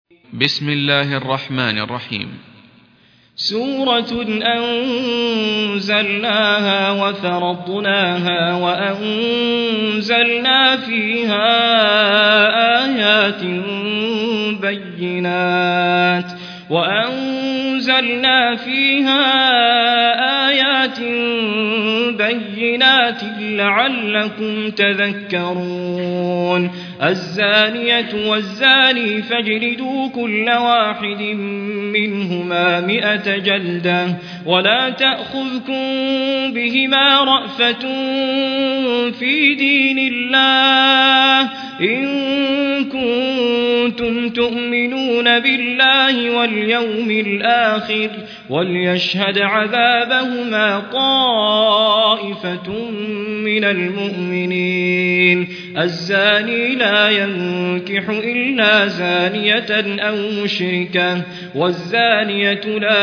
بسم الله الرحمن الرحيم. سورة أنزلناها وفرضناها وأنزلنا فيها آيات بينات لعلكم تذكرون. الزانية والزاني فاجلدوا كل واحد منهما 100 جلدة ولا تأخذكم بهما رأفة في دين الله إن كنتم تؤمنون بالله واليوم الآخر وليشهد عذابهما طائفة من المؤمنين. الزاني لا ينكح إلا زانية أو مشركة والزانية لا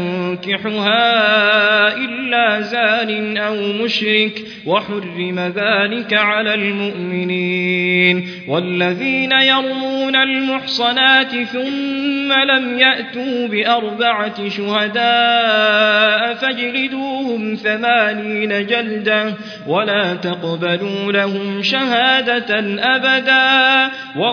ينكحها إلا زان أو مشرك وحرم ذلك على المؤمنين. والذين يرمون المحصنات ثم لم يأتوا ب4 شهداء فاجلدوهم 80 جلدة ولا تقبلوا لهم شهادة أبدا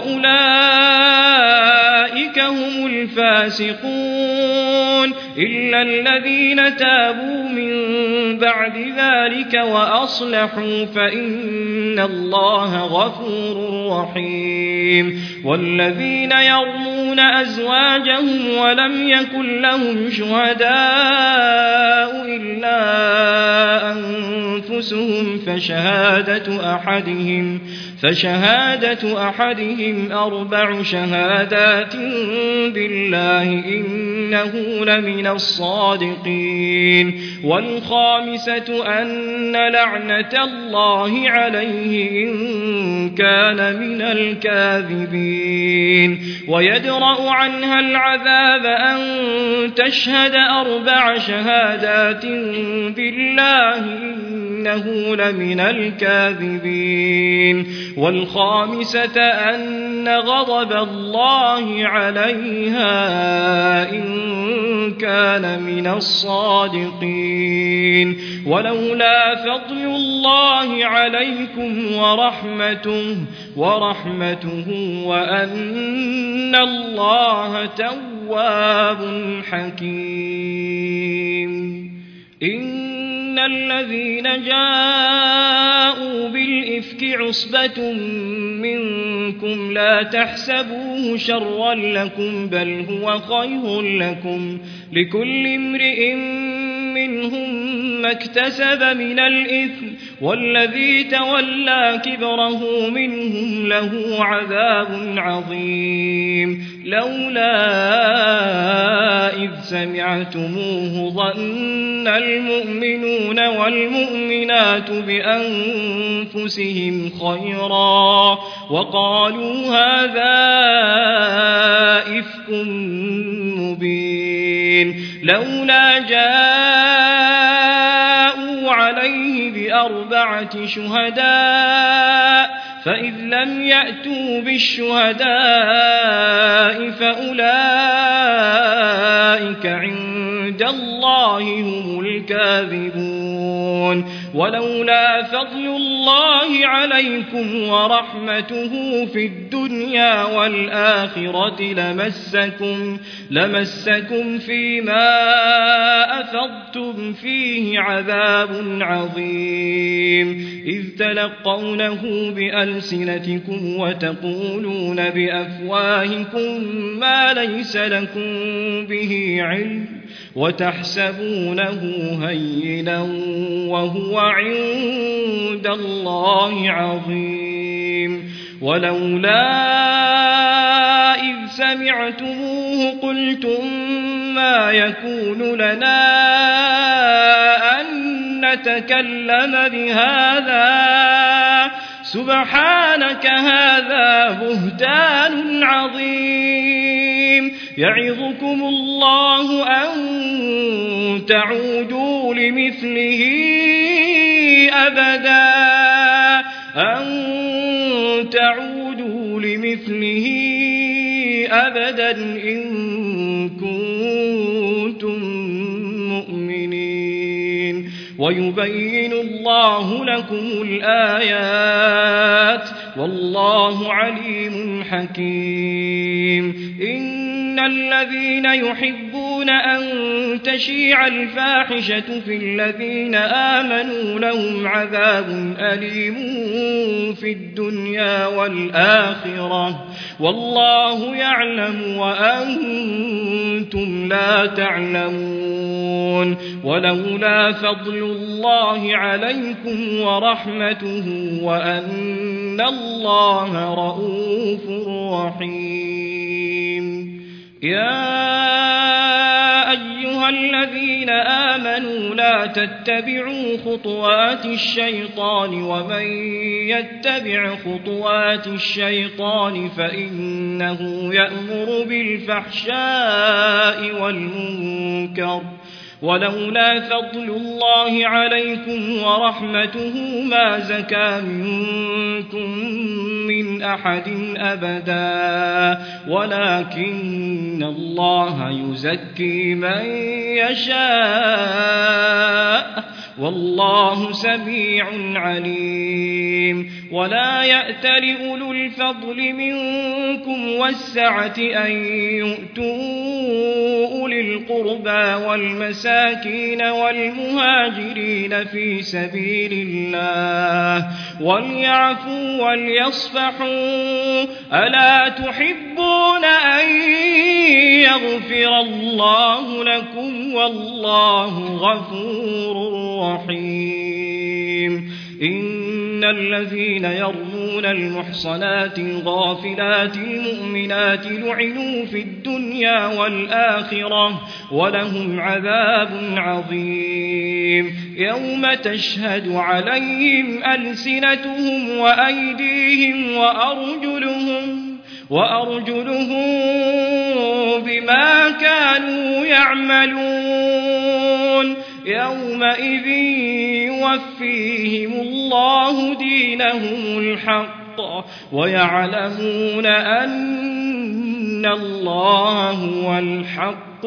وأولئك هم الفاسقون إلا الذين تابوا من بعد ذلك وأصلحوا فإن الله غفور رحيم. والذين يرمون أزواجهم ولم يكن لهم شهداء إلا أنفسهم فشهادة أحدهم 4 شهادات بالله إنه لمن الصادقين. والخامسة أن لعنة الله عليه إن كان من الكاذبين. ويدرأ عنها العذاب أن تشهد 4 شهادات بالله إنه لمن الكاذبين. والخامسة أن غضب الله عليها إن كان من الصادقين. ولولا فضل الله عليكم ورحمته وأن الله تواب حكيم. إن الذين جاءوا بالإفك عصبة منكم لا تحسبوه شرا لكم بل هو خير لكم لكل امرئ منهم ما اكتسب من الإثم والذي تولى كبره منهم له عذاب عظيم. لولا إذ سمعتموه ظن المؤمنون والمؤمنات بأنفسهم خيرا وقالوا هذا إفك مبين. لولا جاءوا عليه ب4 شهداء فإذ لم يأتوا بالشهداء فأولئك عند الله هم الكاذبون. ولولا فضل الله عليكم ورحمته في الدنيا والآخرة لمسكم فيما أفضتم فيه عذاب عظيم إذ تلقونه بألسنتكم وتقولون بأفواهكم ما ليس لكم به علم وتحسبونه هينا وهو عند الله عظيم. ولولا إذ سمعتموه قلتم ما يكون لنا أن نتكلم بهذا سبحانك هذا بهتان عظيم. يعظكم الله أن تعودوا لمثله أبدا إن كنتم مؤمنين ويبين الله لكم الآيات والله عليم حكيم إن الذين يحبون أن تشيع الفاحشة في الذين آمنوا لهم عذاب أليم في الدنيا والآخرة والله يعلم وأنتم لا تعلمون ولولا فضل الله عليكم ورحمته وأن الله رؤوف رحيم يا أيها الذين آمنوا لا تتبعوا خطوات الشيطان ومن يتبع خطوات الشيطان فإنه يأمر بالفحشاء والمنكر ولولا فضل الله عليكم ورحمته ما زكى منكم من أحد أبدا ولكن الله يزكي من يشاء والله سميع عليم ولا يأتل أولو الفضل منكم والسعة أن يؤتوا أولي القربى والمساكين والمهاجرين في سبيل الله وليعفوا وليصفحوا ألا تحبون أن يغفر الله لكم والله غفور رحيم إن الذين يرمون المحصنات الغافلات المؤمنات لعنوا في الدنيا والآخرة ولهم عذاب عظيم يوم تشهد عليهم ألسنتهم وأيديهم وأرجلهم بما كانوا يعملون يومئذ يوفيهم الله دينهم الحق ويعلمون أن الله هو الحق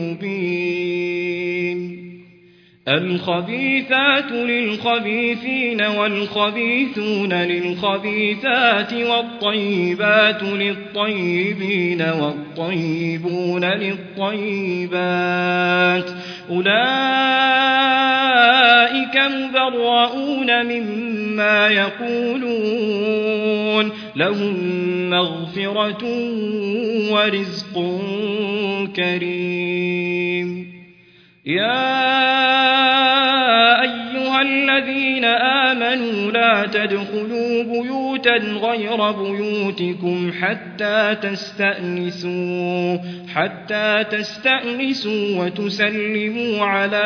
المبين الخبيثات للخبيثين والخبيثون للخبيثات والطيبات للطيبين والطيبون للطيبات أولئك مبرؤون مما يقولون لهم مغفرة ورزق كريم يا أيها الذين آمنوا لا تدخلوا بيوتا غير بيوتكم حتى تستأنسوا وتسلموا على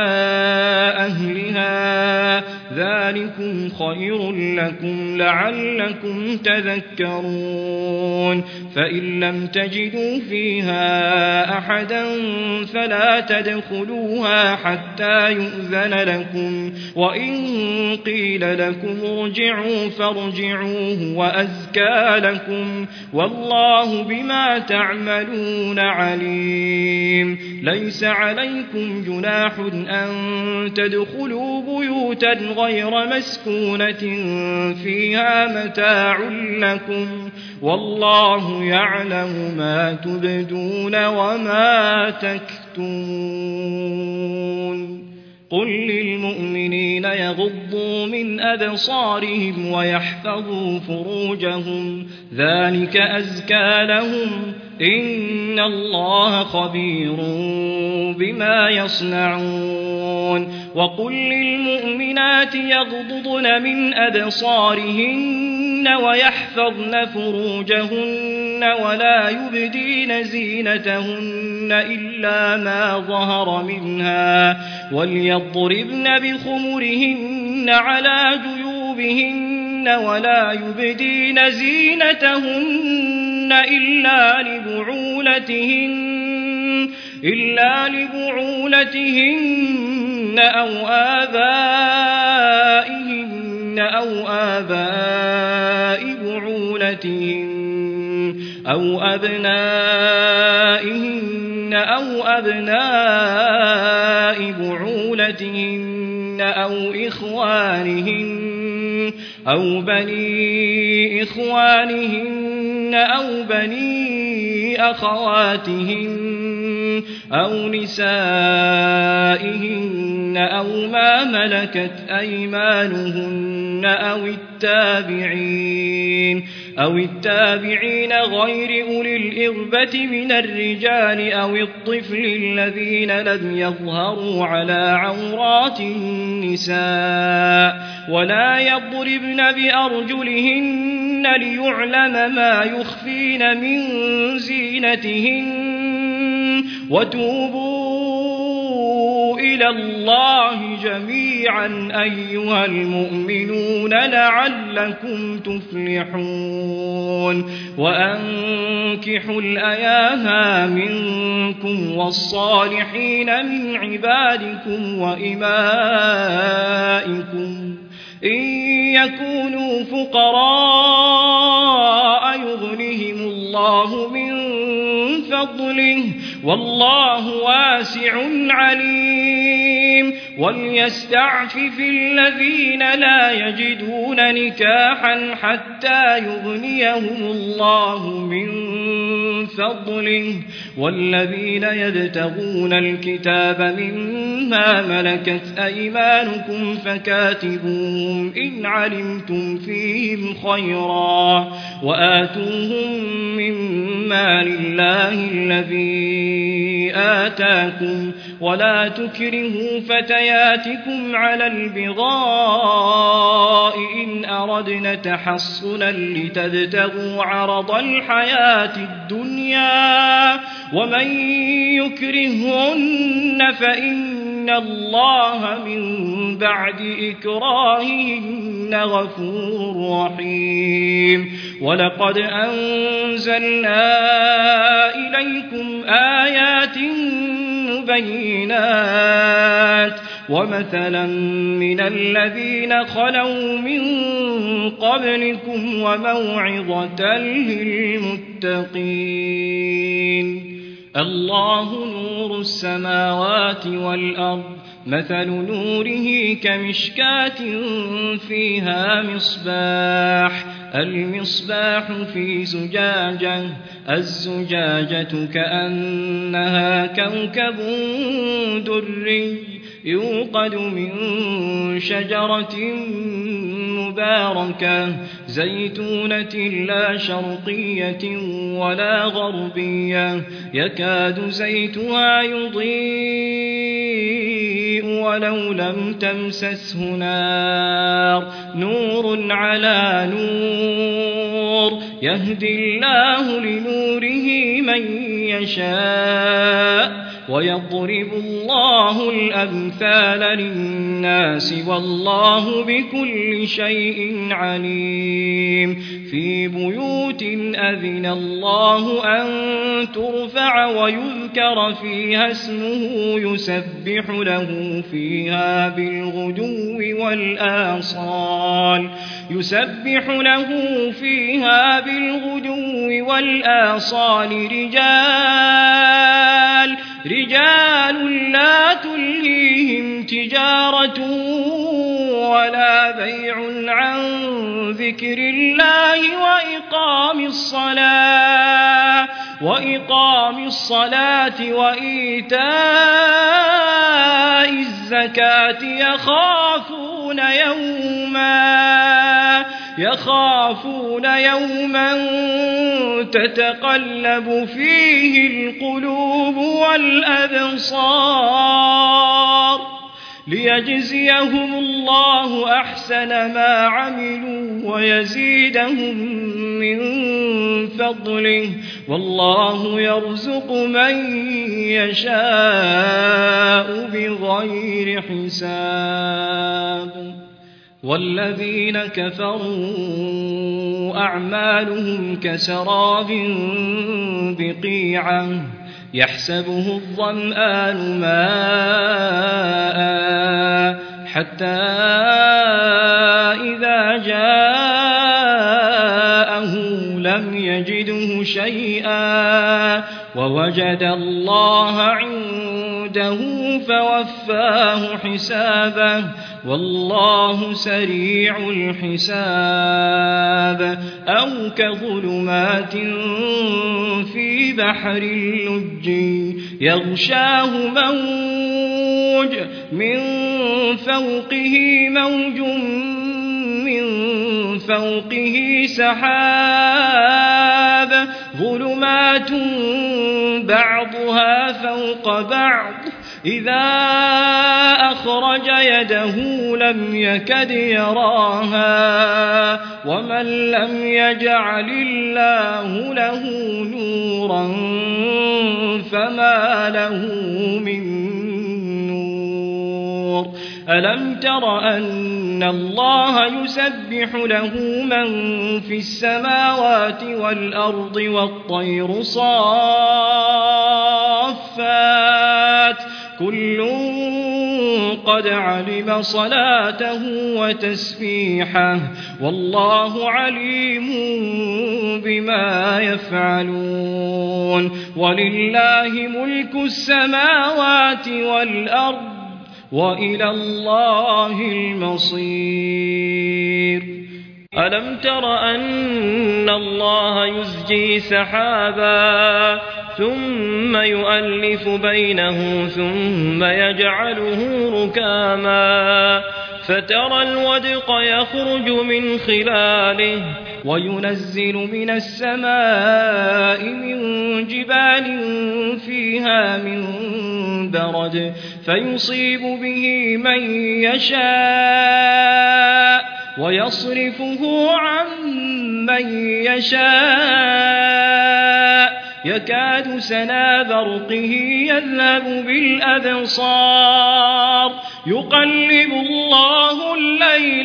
أهلها ذلكم خير لكم لعلكم تذكرون فإن لم تجدوا فيها أحدا فلا تدخلوها حتى يؤذن لكم وإن قيل لكم ارجعوا فارجعوه وأزكى لكم والله بما تعملون عليم ليس عليكم جناح أن تدخلوا بيوتا غير مسكونة فيها متاع لكم والله يعلم ما تبدون وما تكتمون قل للمؤمنين يغضوا من أبصارهم ويحفظوا فروجهم ذلك أزكى لهم إن الله خبير بما يصنعون وقل للمؤمنات يغضضن من أبصارهن ويحفظن فروجهن ولا يبدين زينتهن إلا ما ظهر منها وليضربن بخمرهن على جيوبهن ولا يبدين زينتهن إلا لبعولتهن أو آباء بعولتهن أو أبنائهن أو أبناء بعولتهن أو إخوانهن أو بني إخوانهن أو بني أخواتهن أو نسائهن أو ما ملكت أيمانهن أو التابعين غير أولي الإربة من الرجال أو الطفل الذين لم يظهروا على عورات النساء ولا يضربن بأرجلهن ليعلم ما يخفين من زينتهن وتوبوا إلى الله جميعا أيها المؤمنون لعلكم تفلحون وأنكحوا الأيام منكم والصالحين من عبادكم وإمائكم إن يكونوا فقراء يغنهم الله من فضله والله واسع عليم وليستعفف الذين لا يجدون نكاحا حتى يغنيهم الله من فضله والذين يبتغون الكتاب مما ملكت أيمانكم فكاتبوهم إن علمتم فيهم خيرا وآتوهم مما لله الذي آتاكم ولا تكرهوا فتياتكم على البغاء إن أردنا تحصنا لتبتغوا عرض الحياة الدنيا ومن يكرهن فإن الله من بعد إكراههن غفور رحيم ولقد أنزلنا إليكم آيات مبينات ومثلا من الذين خلوا من قبلكم وموعظة للمتقين الله نور السماوات والأرض مثل نوره كمشكاة فيها مصباح المصباح في زجاجة الزجاجة كأنها كوكب دري يوقد من شجرة مباركة زيتونة لا شرقية ولا غربية يكاد زيتها يضيء ولو لم تمسسه نار نور على نور يهدي الله لنوره من يشاء ويضرب الله الأمثال للناس والله بكل شيء عليم في بيوت أذن الله أن ترفع ويذكر فيها اسمه يسبح له فيها بالغدو والآصال رجال لا تلهيهم تجارة ولا بيع عن ذكر الله وإقام الصلاة وإيتاء الزكاة يخافون يوما تتقلب فيه القلوب والأبصار ليجزيهم الله أحسن ما عملوا ويزيدهم من فضله والله يرزق من يشاء بغير حساب والذين كفروا أعمالهم كسراب بقيعة يحسبه الظمآن ماء حتى إذا جاءه لم يجده شيئا ووجد الله عنده فوفاه حسابه والله سريع الحساب أو كظلمات في بحر اللج يغشاه موج من فوقه موج من فوقه سحاب ظلمات بعضها فوق بعض إذا أخرج يده لم يكد يراها ومن لم يجعل الله له نورا فما له من نور ألم تر أن الله يسبح له من في السماوات والأرض والطير صافات كل قد علم صلاته وتسبيحه والله عليم بما يفعلون ولله ملك السماوات والأرض وإلى الله المصير ألم تر أن الله يزجي سحابا ثم يؤلف بينه ثم يجعله ركاما فترى الودق يخرج من خلاله وينزل من السماء من جبال فيها من برد فيصيب به من يشاء ويصرفه عن من يشاء يكاد سنا برقه يذهب بالأبصار يقلب الله الليل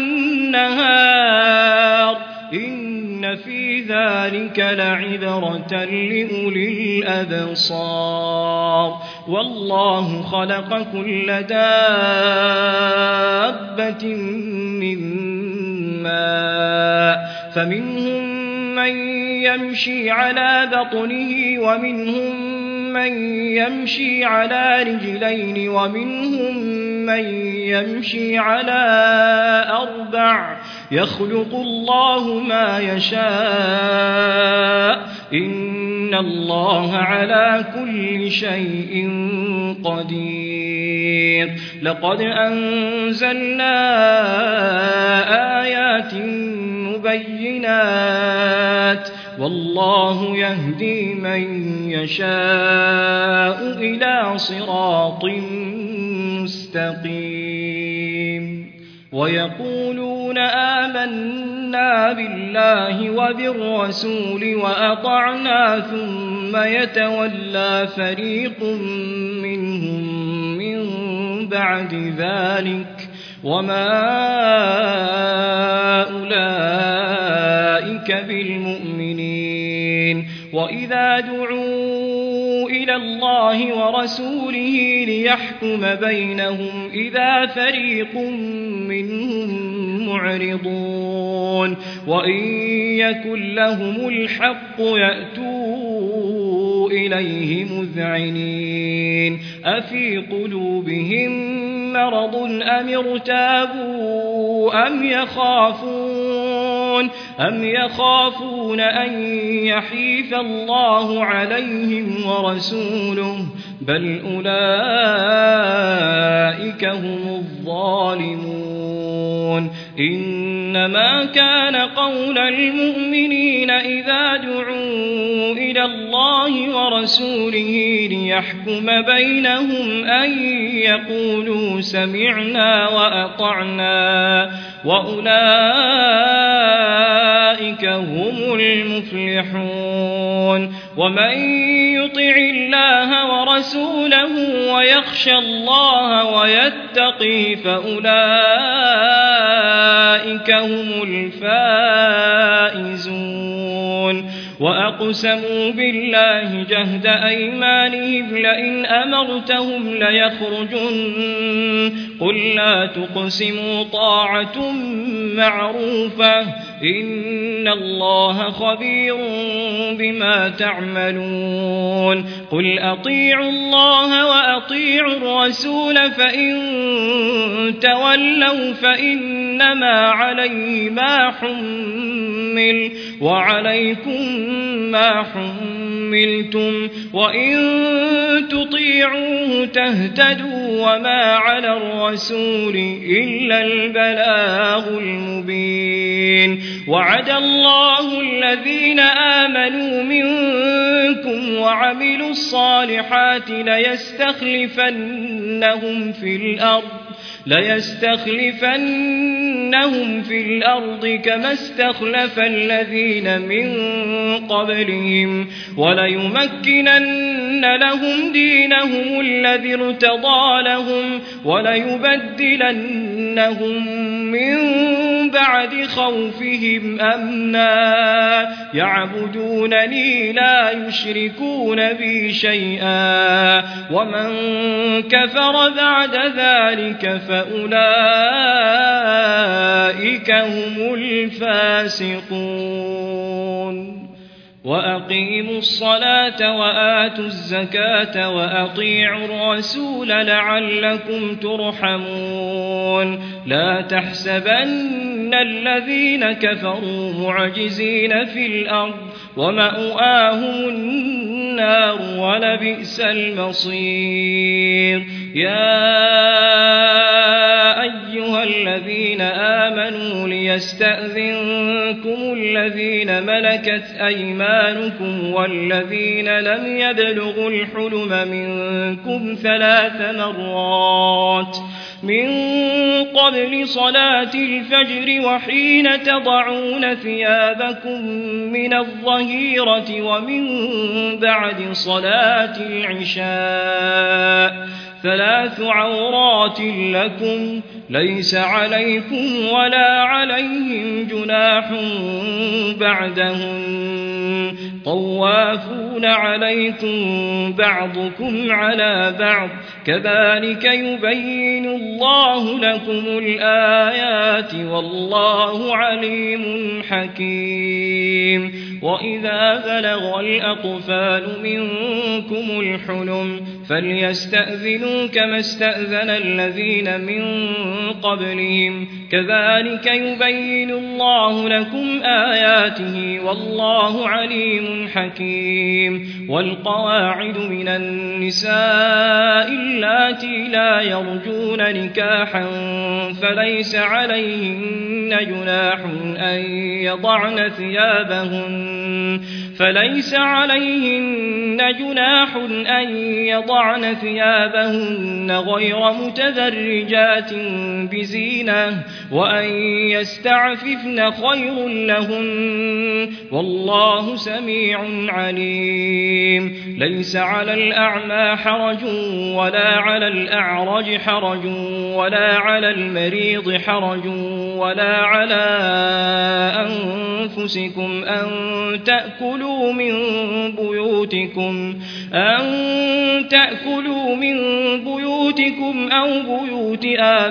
والنهار إن في ذلك لعبرة لأولي الأبصار والله خلق كل دابة من ماء فمنهم من يمشي على بطنه ومنهم من يمشي على رجلين ومنهم من يمشي على أربع يخلق الله ما يشاء إن الله على كل شيء قدير لقد أنزلنا آيات مبينات والله يهدي من يشاء إلى صراط مستقيم ويقولون آمنا بالله وبالرسول وأطعنا ثم يتولى فريق منهم من بعد ذلك وما أولئك بالمؤمنين وإذا دعوا إلى الله ورسوله ليحكم بينهم إذا فريق منهم معرضون وإن يكن لهم الحق يأتوا إليه مذعنين أفي قلوبهم مرض أم ارتابوا أم يخافون أن يحيف الله عليهم ورسوله بل أولئك هم الظالمون إنما كان قول المؤمنين إذا دعوا إلى الله ورسوله ليحكم بينهم أن يقولوا سمعنا وأطعنا وأولئك هم المفلحون ومن يطع الله ورسوله ويخشى الله ويتقي فأولئك هم الفائزون وأقسموا بالله جهد أيمانهم لئن أمرتهم ليخرجن قل لا تقسموا طاعة معروفة إن الله خبير بما تعملون قل أطيعوا الله وأطيعوا الرسول فإن تولوا فإنما عليه ما حمل وعليكم ما حملتم وإن تطيعوه تهتدوا وما على الرسول إلا البلاغ المبين وعد الله الذين آمنوا منكم وعملوا الصالحات ليستخلفنهم في الأرض كما استخلف الذين من قبلهم وليمكنن لهم دينهم الذي ارتضى لهم وليبدلنهم من بعد خوفهم أمنا يعبدونني لا يشركون بي شيئا ومن كفر بعد ذلك فأولئك هم الفاسقون وأقيموا الصلاة وآتوا الزكاة وأطيعوا الرسول لعلكم ترحمون لا تحسبن الذين كفروا معجزين في الأرض ومأواهم النار ولبئس المصير يا أيها الذين آمنوا ليستأذنكم الذين ملكت أيمانكم والذين لم يبلغوا الحلم منكم 3 مرات من قبل صلاة الفجر وحين تضعون ثيابكم من الظهيرة ومن بعد صلاة العشاء 3 عورات لكم ليس عليكم ولا عليهم جناح بعدهن طوافون عليكم بعضكم على بعض كذلك يبين الله لكم الآيات والله عليم حكيم وإذا بلغ الأطفال منكم الحلم فليستأذنوا كما استأذن الذين من قبلهم كذلك يبين الله لكم آياته والله عليم حكيم والقواعد من النساء اللاتي لا يرجون نكاحا فليس عليهن جناح أن يضعن ثيابهن غير متذرجات بزينة وأن يستعففن خير لهن والله سميع عليم ليس على الأعمى حرج ولا على الأعرج حرج ولا على المريض حرج ولا على أنفسكم أن تأكلوا من بيوتكم أو بيوت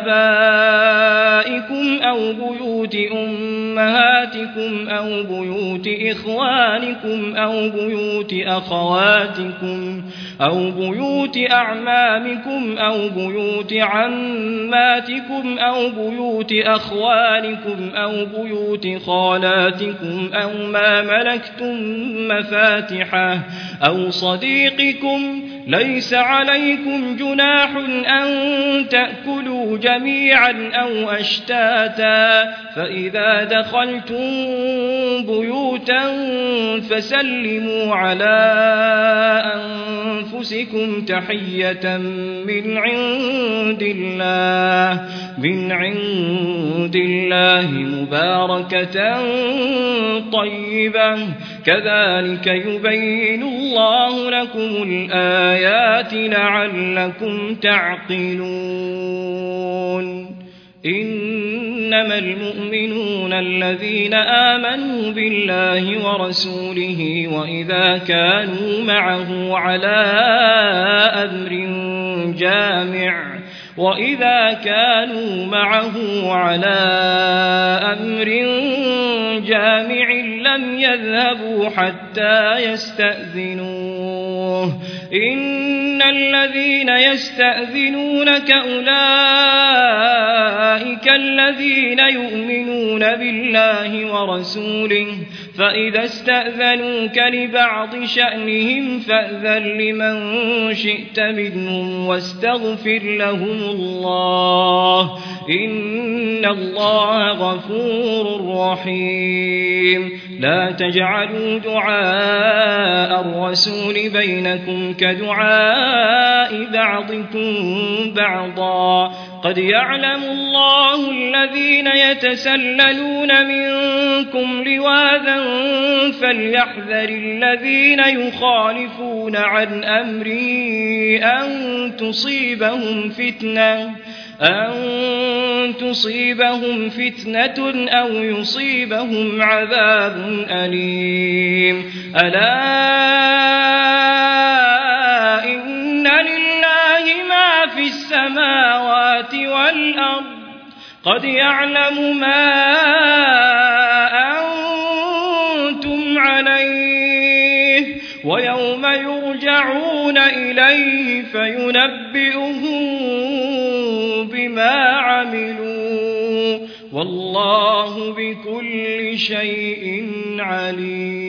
آبائكم أو بيوت أمهاتكم أو بيوت إخوانكم أو بيوت أخواتكم أو بيوت أعمامكم أو بيوت عماتكم أو بيوت أخوالكم أو بيوت خالاتكم أو ما ملكتم مفاتحه أو صديقكم ليس عليكم جناح أن تأكلوا جميعا أو أشتاتا فإذا دخلتم بيوتا فسلموا على أنفسكم تحية من عند الله مباركة طيبة كذلك يبين الله لكم الآيات لعلكم تعقلون إنما المؤمنون الذين آمنوا بالله ورسوله وإذا كانوا معه على أمر جامع لم يذهبوا حتى يستأذنوه إن الذين يستأذنونك أولئك الذين يؤمنون بالله ورسوله فإذا استأذنوك لبعض شأنهم فأذن لمن شئت منهم واستغفر لهم الله إن الله غفور رحيم لا تجعلوا دعاء الرسول بينكم كدعاء بعضكم بعضا قد يعلم الله الذين يتسللون منكم لواذا فليحذر الذين يخالفون عن أمره أن تصيبهم فتنة أو يصيبهم عذاب أليم ألا إن لله ما في السماوات والأرض قد يعلم ما أنتم عليه ويوم يرجعون إليه فينبئهم بما عملوا والله بكل شيء عليم